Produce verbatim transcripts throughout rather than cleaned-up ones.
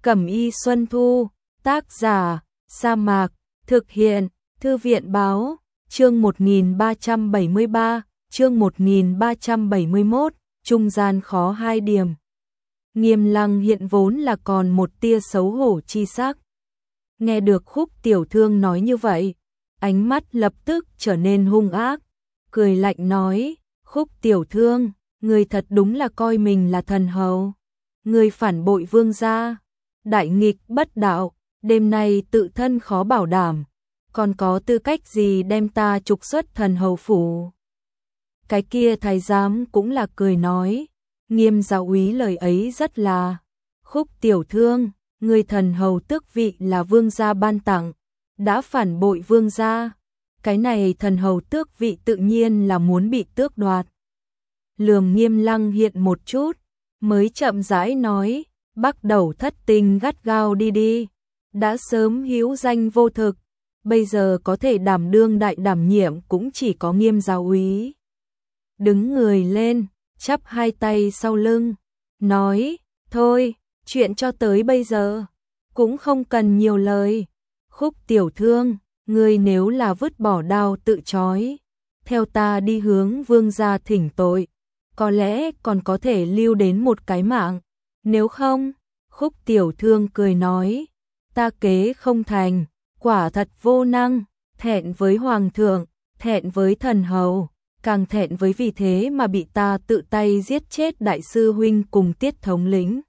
Cẩm y Xuân Thu, tác giả, Sa Mạc, thực hiện, Thư viện báo, chương một nghìn ba trăm bảy mươi ba, chương một nghìn ba trăm bảy mươi mốt, trung gian khó hai điểm. Nghiêm Lăng hiện vốn là còn một tia xấu hổ chi sắc. Nghe được Khúc Tiểu Thương nói như vậy, ánh mắt lập tức trở nên hung ác, cười lạnh nói, Khúc Tiểu Thương, người thật đúng là coi mình là thần hầu. Người phản bội vương gia, đại nghịch bất đạo, đêm nay tự thân khó bảo đảm, còn có tư cách gì đem ta trục xuất thần hầu phủ. Cái kia thái giám cũng là cười nói, Nghiêm giáo úy lời ấy rất là, Khúc Tiểu Thương, người thần hầu tước vị là vương gia ban tặng, đã phản bội vương gia, cái này thần hầu tước vị tự nhiên là muốn bị tước đoạt. Lườm Nghiêm Lăng hiện một chút, mới chậm rãi nói, bắt đầu thất tình gắt gao đi đi, đã sớm hữu danh vô thực, bây giờ có thể đảm đương đại đảm nhiệm cũng chỉ có Nghiêm giáo úy. Đứng người lên, chắp hai tay sau lưng, nói, thôi, chuyện cho tới bây giờ, cũng không cần nhiều lời. Khúc Tiểu Thương, ngươi nếu là vứt bỏ đao tự trói, theo ta đi hướng vương gia thỉnh tội, có lẽ còn có thể lưu đến một cái mạng, nếu không, Khúc Tiểu Thương cười nói, ta kế không thành, quả thật vô năng, thẹn với hoàng thượng, thẹn với thần hầu, càng thẹn với vì thế mà bị ta tự tay giết chết đại sư huynh cùng Tiết thống lĩnh.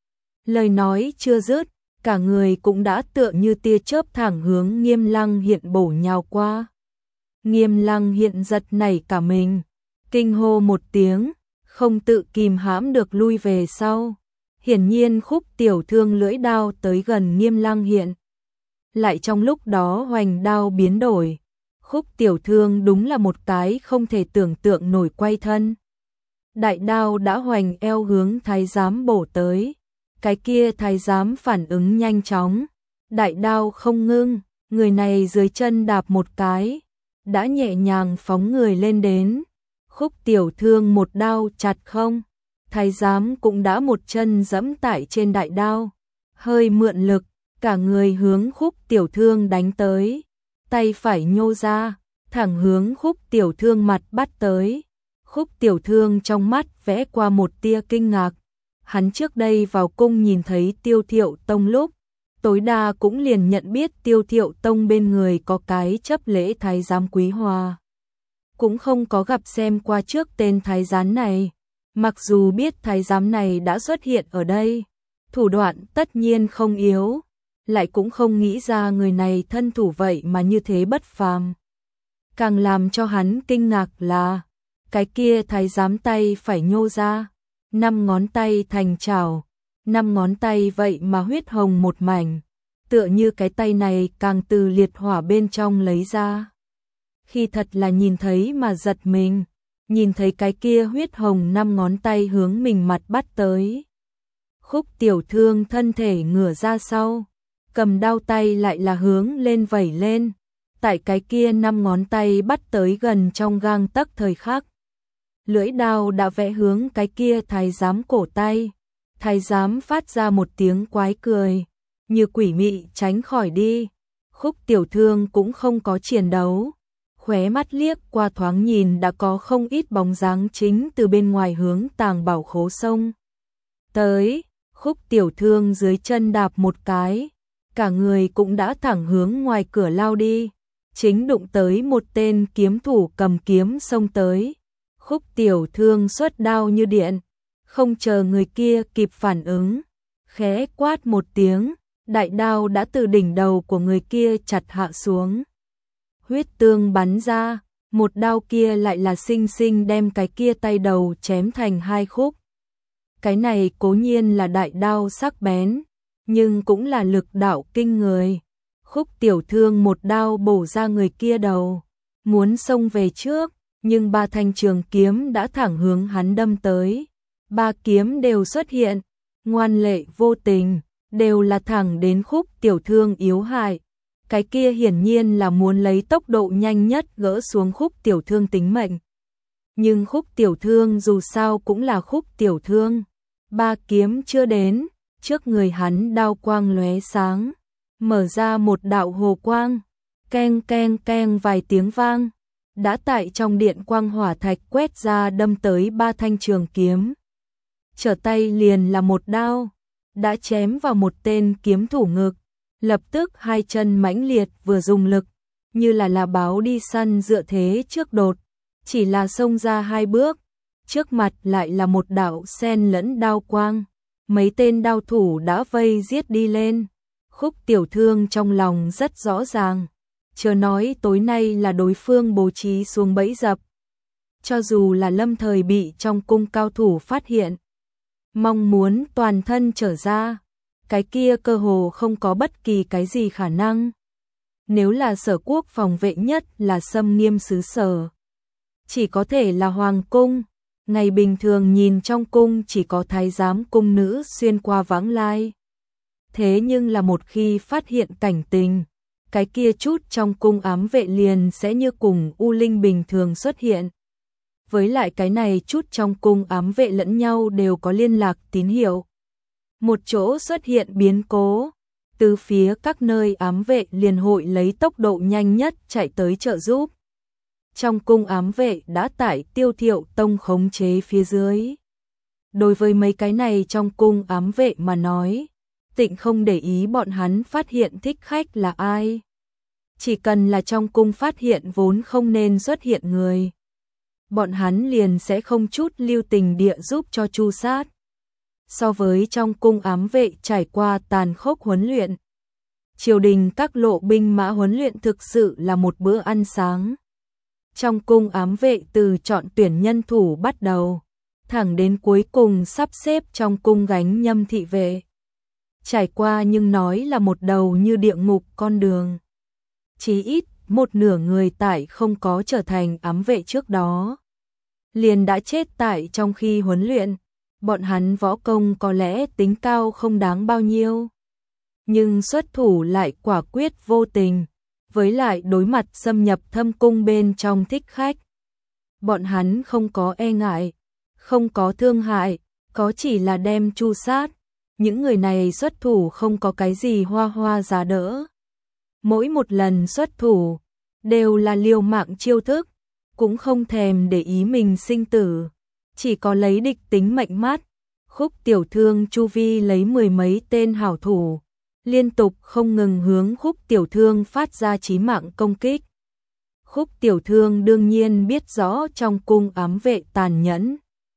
Lời nói chưa dứt, cả người cũng đã tựa như tia chớp thẳng hướng Nghiêm Lăng hiện bổ nhào qua. Nghiêm Lăng hiện giật nảy cả mình, kinh hô một tiếng, không tự kìm hãm được lui về sau. Hiển nhiên Khúc Tiểu Thương lưỡi đao tới gần Nghiêm Lăng hiện. Lại trong lúc đó hoành đao biến đổi, Khúc Tiểu Thương đúng là một cái không thể tưởng tượng nổi quay thân. Đại đao đã hoành eo hướng thái giám bổ tới, cái kia thái giám phản ứng nhanh chóng, đại đao không ngưng, người này dưới chân đạp một cái, đã nhẹ nhàng phóng người lên đến. Khúc Tiểu Thương một đao chặt không, thái giám cũng đã một chân giẫm tại trên đại đao, hơi mượn lực, cả người hướng Khúc Tiểu Thương đánh tới, tay phải nhô ra, thẳng hướng Khúc Tiểu Thương mặt bắt tới. Khúc Tiểu Thương trong mắt vẽ qua một tia kinh ngạc, hắn trước đây vào cung nhìn thấy Tiêu Thiệu Tông lúc, tối đa cũng liền nhận biết Tiêu Thiệu Tông bên người có cái chấp lễ thái giám Quý Hòa. Cũng không có gặp xem qua trước tên thái giám này, mặc dù biết thái giám này đã xuất hiện ở đây, thủ đoạn tất nhiên không yếu, lại cũng không nghĩ ra người này thân thủ vậy mà như thế bất phàm. Càng làm cho hắn kinh ngạc là, cái kia thái giám tay phải nhô ra, năm ngón tay thành chảo, năm ngón tay vậy mà huyết hồng một mảnh, tựa như cái tay này càng từ liệt hỏa bên trong lấy ra. Khi thật là nhìn thấy mà giật mình, nhìn thấy cái kia huyết hồng năm ngón tay hướng mình mặt bắt tới. Khúc Tiểu Thương thân thể ngửa ra sau, cầm đao tay lại là hướng lên vẩy lên, tại cái kia năm ngón tay bắt tới gần trong gang tấc thời khắc. Lưỡi đao đã vẽ hướng cái kia thái giám cổ tay, thái giám phát ra một tiếng quái cười, như quỷ mị tránh khỏi đi. Khúc Tiểu Thương cũng không có chiến đấu, khóe mắt liếc qua thoáng nhìn đã có không ít bóng dáng chính từ bên ngoài hướng tàng bảo khố sông tới. Khúc Tiểu Thương dưới chân đạp một cái, cả người cũng đã thẳng hướng ngoài cửa lao đi, chính đụng tới một tên kiếm thủ cầm kiếm xông tới. Khúc Tiểu Thương xuất đao như điện, không chờ người kia kịp phản ứng, khẽ quát một tiếng, đại đao đã từ đỉnh đầu của người kia chặt hạ xuống. Huyết tương bắn ra, một đao kia lại là xinh xinh đem cái kia tay đầu chém thành hai khúc. Cái này cố nhiên là đại đao sắc bén, nhưng cũng là lực đạo kinh người. Khúc Tiểu Thương một đao bổ ra người kia đầu, muốn xông về trước, nhưng ba thanh trường kiếm đã thẳng hướng hắn đâm tới. Ba kiếm đều xuất hiện, ngoan lệ vô tình, đều là thẳng đến Khúc Tiểu Thương yếu hại. Cái kia hiển nhiên là muốn lấy tốc độ nhanh nhất gỡ xuống Khúc Tiểu Thương tính mệnh. Nhưng Khúc Tiểu Thương dù sao cũng là Khúc Tiểu Thương, ba kiếm chưa đến, trước người hắn đao quang lóe sáng, mở ra một đạo hồ quang, keng keng keng vài tiếng vang, đã tại trong điện quang hỏa thạch quét ra đâm tới ba thanh trường kiếm. Trở tay liền là một đao, đã chém vào một tên kiếm thủ ngực, lập tức hai chân mãnh liệt vừa dùng lực, như là là báo đi săn dựa thế trước đột, chỉ là xông ra hai bước, trước mặt lại là một đạo sen lẫn đao quang, mấy tên đao thủ đã vây giết đi lên. Khúc Tiểu Thương trong lòng rất rõ ràng, chớ nói tối nay là đối phương bố trí xuống bẫy dập. Cho dù là lâm thời bị trong cung cao thủ phát hiện, mong muốn toàn thân trở ra, cái kia cơ hồ không có bất kỳ cái gì khả năng. Nếu là Sở Quốc phòng vệ nhất là xâm nghiêm xứ sở, chỉ có thể là hoàng cung, ngày bình thường nhìn trong cung chỉ có thái giám cung nữ xuyên qua vãng lai. Thế nhưng là một khi phát hiện cảnh tình, cái kia chút trong cung ám vệ liền sẽ như cùng u linh bình thường xuất hiện. Với lại cái này chút trong cung ám vệ lẫn nhau đều có liên lạc tín hiệu. Một chỗ xuất hiện biến cố, từ phía các nơi ám vệ liền hội lấy tốc độ nhanh nhất chạy tới trợ giúp. Trong cung ám vệ đã tại Tiêu Thiệu Tông khống chế phía dưới. Đối với mấy cái này trong cung ám vệ mà nói, Tịnh không để ý bọn hắn phát hiện thích khách là ai. Chỉ cần là trong cung phát hiện vốn không nên xuất hiện người, bọn hắn liền sẽ không chút lưu tình địa giúp cho tru sát. So với trong cung ám vệ trải qua tàn khốc huấn luyện, triều đình các lộ binh mã huấn luyện thực sự là một bữa ăn sáng. Trong cung ám vệ từ chọn tuyển nhân thủ bắt đầu, thẳng đến cuối cùng sắp xếp trong cung gánh nhâm thị vệ. Trải qua nhưng nói là một đầu như địa ngục con đường. Chí ít một nửa người tại không có trở thành ám vệ trước đó, liền đã chết tại trong khi huấn luyện. Bọn hắn võ công có lẽ tính cao không đáng bao nhiêu, nhưng xuất thủ lại quả quyết vô tình, với lại đối mặt xâm nhập thâm cung bên trong thích khách. Bọn hắn không có e ngại, không có thương hại, có chỉ là đem tru sát. Những người này xuất thủ không có cái gì hoa hoa giá đỡ. Mỗi một lần xuất thủ, đều là liều mạng chiêu thức, cũng không thèm để ý mình sinh tử. Chỉ có lấy địch tính mệnh mắt. Khúc Tiểu Thương chu vi lấy mười mấy tên hảo thủ, liên tục không ngừng hướng Khúc Tiểu Thương phát ra chí mạng công kích. Khúc Tiểu Thương đương nhiên biết rõ trong cung ám vệ tàn nhẫn,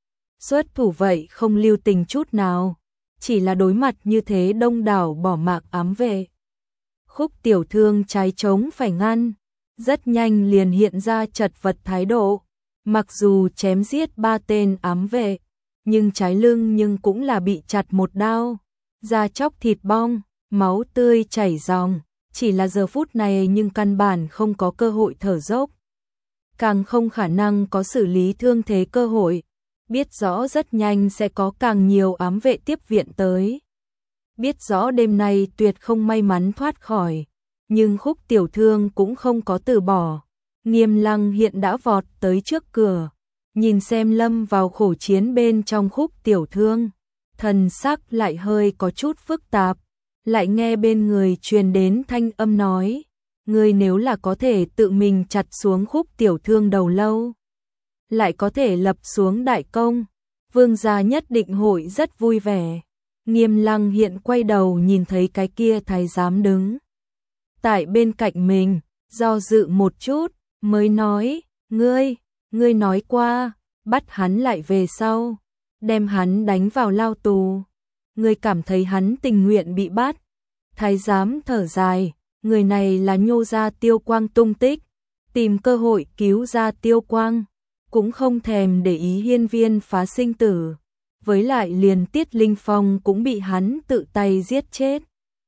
xuất thủ vậy không lưu tình chút nào, chỉ là đối mặt như thế đông đảo bỏ mạng ám vệ. Khúc Tiểu Thương trái trống phải ngăn, rất nhanh liền hiện ra chật vật thái độ. Mặc dù chém giết ba tên ám vệ, nhưng trái lưng nhưng cũng là bị chặt một đao, da chóc thịt bong, máu tươi chảy ròng, chỉ là giờ phút này nhưng căn bản không có cơ hội thở dốc, càng không khả năng có xử lý thương thế cơ hội, biết rõ rất nhanh sẽ có càng nhiều ám vệ tiếp viện tới. Biết rõ đêm nay tuyệt không may mắn thoát khỏi, nhưng Khúc Tiểu Thương cũng không có từ bỏ. Nghiêm Lăng hiện đã vọt tới trước cửa, nhìn xem lâm vào khổ chiến bên trong Khúc Tiểu Thương, thần sắc lại hơi có chút phức tạp, lại nghe bên người truyền đến thanh âm nói, ngươi nếu là có thể tự mình chặt xuống Khúc Tiểu Thương đầu lâu, lại có thể lập xuống đại công, vương gia nhất định hội rất vui vẻ. Nghiêm Lăng hiện quay đầu nhìn thấy cái kia thái giám đứng tại bên cạnh mình, do dự một chút, mới nói, ngươi, ngươi nói qua, bắt hắn lại về sau, đem hắn đánh vào lao tù. Ngươi cảm thấy hắn tình nguyện bị bắt. Thái giám thở dài, người này là nhô ra Tiêu Quang tung tích, tìm cơ hội cứu ra Tiêu Quang, cũng không thèm để ý hiên viên phá sinh tử. Với lại liền Tiết Linh Phong cũng bị hắn tự tay giết chết.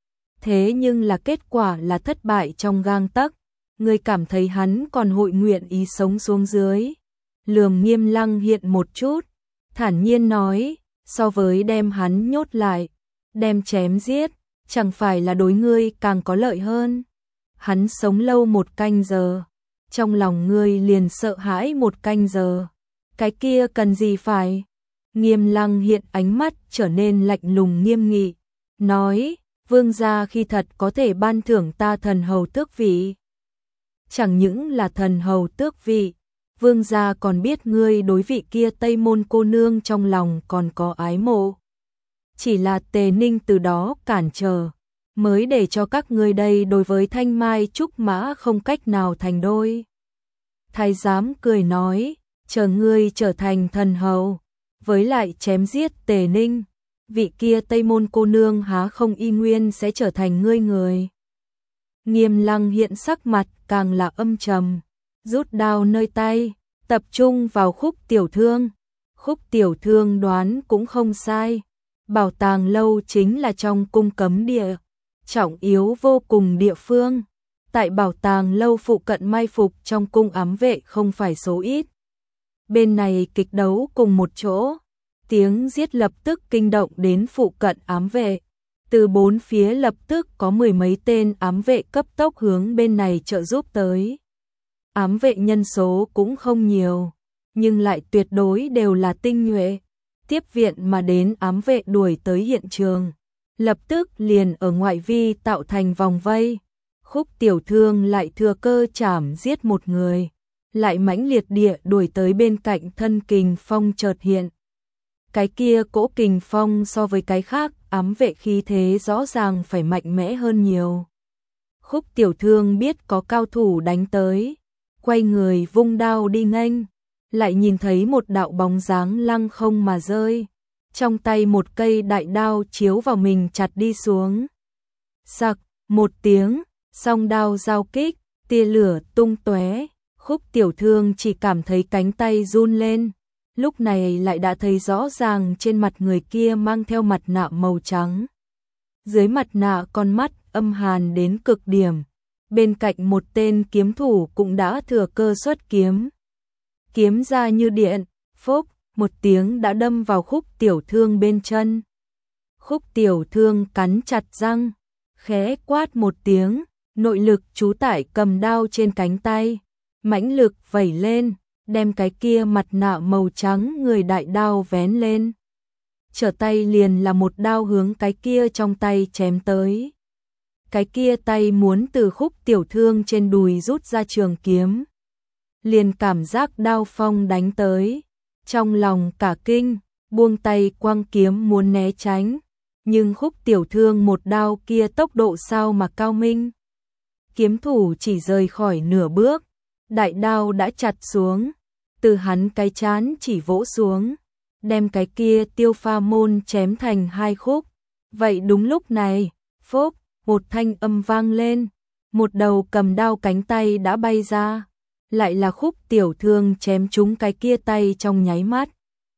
Thế nhưng là kết quả là thất bại trong gang tấc. Người cảm thấy hắn còn hội nguyện ý sống xuống dưới. Lườm Nghiêm Lăng hiện một chút, thản nhiên nói, so với đem hắn nhốt lại, đem chém giết, chẳng phải là đối ngươi càng có lợi hơn. Hắn sống lâu một canh giờ, trong lòng ngươi liền sợ hãi một canh giờ, cái kia cần gì phải. Nghiêm Lăng hiện ánh mắt trở nên lạnh lùng nghiêm nghị, nói, vương gia khi thật có thể ban thưởng ta thần hầu tước vị. Chẳng những là thần hầu tước vị, vương gia còn biết ngươi đối vị kia Tây Môn cô nương trong lòng còn có ái mộ. Chỉ là Tề Ninh từ đó cản trở, mới để cho các ngươi đây đối với Thanh Mai Trúc Mã không cách nào thành đôi. Thái giám cười nói, chờ ngươi trở thành thần hầu, với lại chém giết Tề Ninh, vị kia Tây Môn cô nương há không y nguyên sẽ trở thành ngươi người. Nghiêm Lăng hiện sắc mặt càng là âm trầm, rút đao nơi tay, tập trung vào Khúc Tiểu Thương. Khúc Tiểu Thương đoán cũng không sai, bảo tàng lâu chính là trong cung cấm địa, trọng yếu vô cùng địa phương. Tại bảo tàng lâu phụ cận mai phục trong cung ám vệ không phải số ít. Bên này kịch đấu cùng một chỗ, tiếng giết lập tức kinh động đến phụ cận ám vệ. Từ bốn phía lập tức có mười mấy tên ám vệ cấp tốc hướng bên này trợ giúp tới. Ám vệ nhân số cũng không nhiều, nhưng lại tuyệt đối đều là tinh nhuệ. Tiếp viện mà đến ám vệ đuổi tới hiện trường, lập tức liền ở ngoại vi tạo thành vòng vây. Khúc Tiểu Thương lại thừa cơ chảm giết một người, lại mãnh liệt địa đuổi tới bên cạnh thân kình phong chợt hiện. Cái kia cỗ kình phong so với cái khác ám vệ khí thế rõ ràng phải mạnh mẽ hơn nhiều. Khúc Tiểu Thương biết có cao thủ đánh tới, quay người vung đao đi nghênh, lại nhìn thấy một đạo bóng dáng lăng không mà rơi, trong tay một cây đại đao chiếu vào mình chặt đi xuống. Sặc, một tiếng, song đao giao kích, tia lửa tung tóe, Khúc Tiểu Thương chỉ cảm thấy cánh tay run lên, lúc này lại đã thấy rõ ràng trên mặt người kia mang theo mặt nạ màu trắng. Dưới mặt nạ con mắt âm hàn đến cực điểm, bên cạnh một tên kiếm thủ cũng đã thừa cơ xuất kiếm. Kiếm ra như điện, phốc, một tiếng đã đâm vào Khúc Tiểu Thương bên chân. Khúc Tiểu Thương cắn chặt răng, khẽ quát một tiếng, nội lực trú tải cầm đao trên cánh tay, mãnh lực vẩy lên, đem cái kia mặt nạ màu trắng người đại đao vén lên. Trở tay liền là một đao hướng cái kia trong tay chém tới. Cái kia tay muốn từ Khúc Tiểu Thương trên đùi rút ra trường kiếm. Liền cảm giác đao phong đánh tới, trong lòng cả kinh, buông tay quăng kiếm muốn né tránh. Nhưng Khúc Tiểu Thương một đao kia tốc độ sao mà cao minh. Kiếm thủ chỉ rời khỏi nửa bước, đại đao đã chặt xuống, từ hắn cái chán chỉ vỗ xuống, đem cái kia Tiêu Pha Môn chém thành hai khúc. Vậy đúng lúc này, phốc, một thanh âm vang lên, một đầu cầm đao cánh tay đã bay ra, lại là Khúc Tiểu Thương chém trúng cái kia tay trong nháy mắt.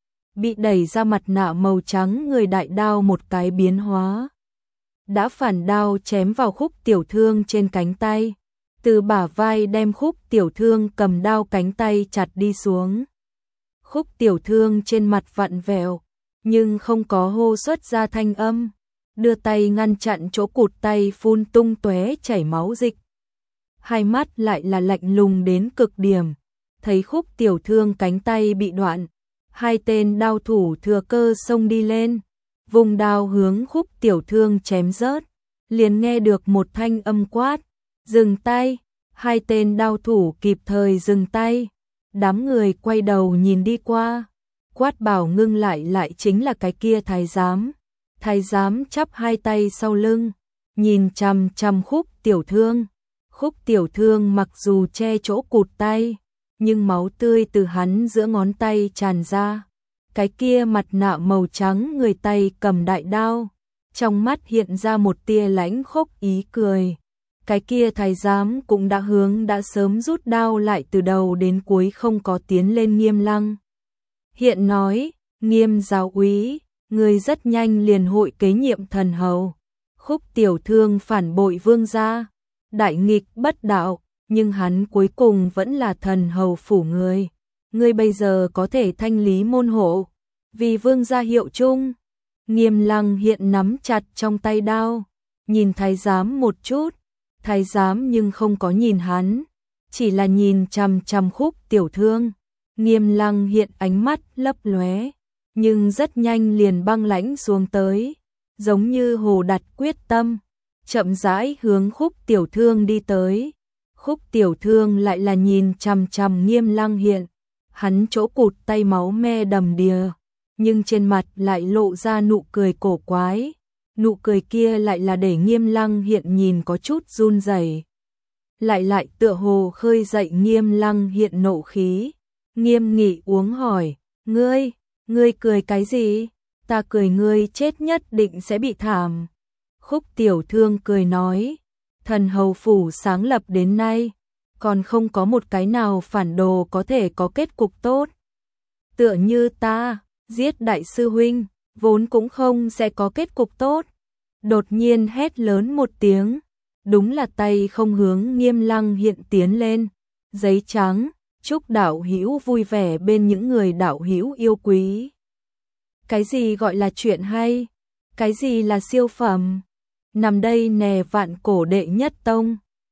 Bị đẩy ra mặt nạ màu trắng người đại đao một cái biến hóa, đã phản đao chém vào Khúc Tiểu Thương trên cánh tay, từ bả vai đem Khúc Tiểu Thương cầm đao cánh tay chặt đi xuống. Khúc Tiểu Thương trên mặt vặn vẹo, nhưng không có hô xuất ra thanh âm, đưa tay ngăn chặn chỗ cụt tay phun tung tóe chảy máu dịch. Hai mắt lại là lạnh lùng đến cực điểm, thấy Khúc Tiểu Thương cánh tay bị đoạn, hai tên đao thủ thừa cơ xông đi lên, vùng đao hướng Khúc Tiểu Thương chém rớt, liền nghe được một thanh âm quát, dừng tay. Hai tên đao thủ kịp thời dừng tay, đám người quay đầu nhìn đi qua, quát bảo ngưng lại lại chính là cái kia thái giám. Thái giám chắp hai tay sau lưng, nhìn chằm chằm Khúc Tiểu Thương. Khúc Tiểu Thương mặc dù che chỗ cụt tay, nhưng máu tươi từ hắn giữa ngón tay tràn ra. Cái kia mặt nạ màu trắng người tay cầm đại đao, trong mắt hiện ra một tia lãnh khốc ý cười. Cái kia thái giám cũng đã hướng đã sớm rút đao lại từ đầu đến cuối không có tiến lên Nghiêm Lăng. Hiện nói, Nghiêm giáo úy, người rất nhanh liền hội kế nhiệm thần hầu. Khúc Tiểu Thương phản bội vương gia, đại nghịch bất đạo, nhưng hắn cuối cùng vẫn là thần hầu phủ người. Ngươi bây giờ có thể thanh lý môn hộ, vì vương gia hiệu chung. Nghiêm Lăng hiện nắm chặt trong tay đao, nhìn thái giám một chút, thái giám nhưng không có nhìn hắn, chỉ là nhìn chằm chằm Khúc Tiểu Thương. Nghiêm Lăng hiện ánh mắt lấp lóe, nhưng rất nhanh liền băng lãnh xuống tới, giống như hồ đặt quyết tâm, chậm rãi hướng Khúc Tiểu Thương đi tới. Khúc Tiểu Thương lại là nhìn chằm chằm Nghiêm Lăng Hiện, hắn chỗ cụt tay máu me đầm đìa, nhưng trên mặt lại lộ ra nụ cười cổ quái, nụ cười kia lại là để Nghiêm Lăng Hiện nhìn có chút run rẩy. Lại lại tựa hồ khơi dậy Nghiêm Lăng Hiện nộ khí. Nghiêm Nghị uống hỏi, ngươi, ngươi cười cái gì? Ta cười ngươi chết nhất định sẽ bị thảm. Khúc Tiểu Thương cười nói, thần hầu phủ sáng lập đến nay, còn không có một cái nào phản đồ có thể có kết cục tốt. Tựa như ta, giết đại sư huynh, vốn cũng không sẽ có kết cục tốt. Đột nhiên hét lớn một tiếng, đúng là tay không hướng Nghiêm Lăng Hiện tiến lên, giấy trắng, chúc đạo hữu vui vẻ bên những người đạo hữu yêu quý. Cái gì gọi là chuyện hay? Cái gì là siêu phẩm? Nằm đây nè vạn cổ đệ nhất tông.